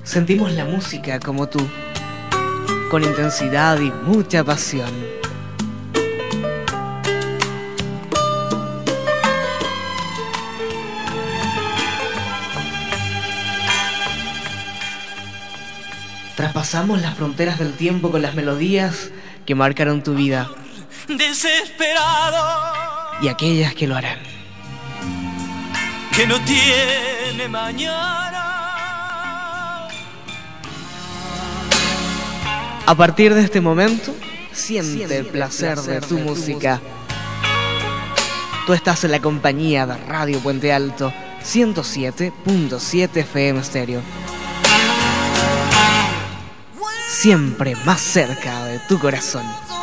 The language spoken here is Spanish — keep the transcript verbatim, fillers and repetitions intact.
Sentimos la música como tú, con intensidad y mucha pasión. Traspasamos las fronteras del tiempo con las melodías que marcaron tu vida desesperado y aquellas que lo harán. Que no tiene mañana. A partir de este momento, siente, siente el placer, placer de tu de música. Tu música. Tú estás en la compañía de Radio Puente Alto, ciento siete punto siete F M Stereo. Siempre más cerca de tu corazón.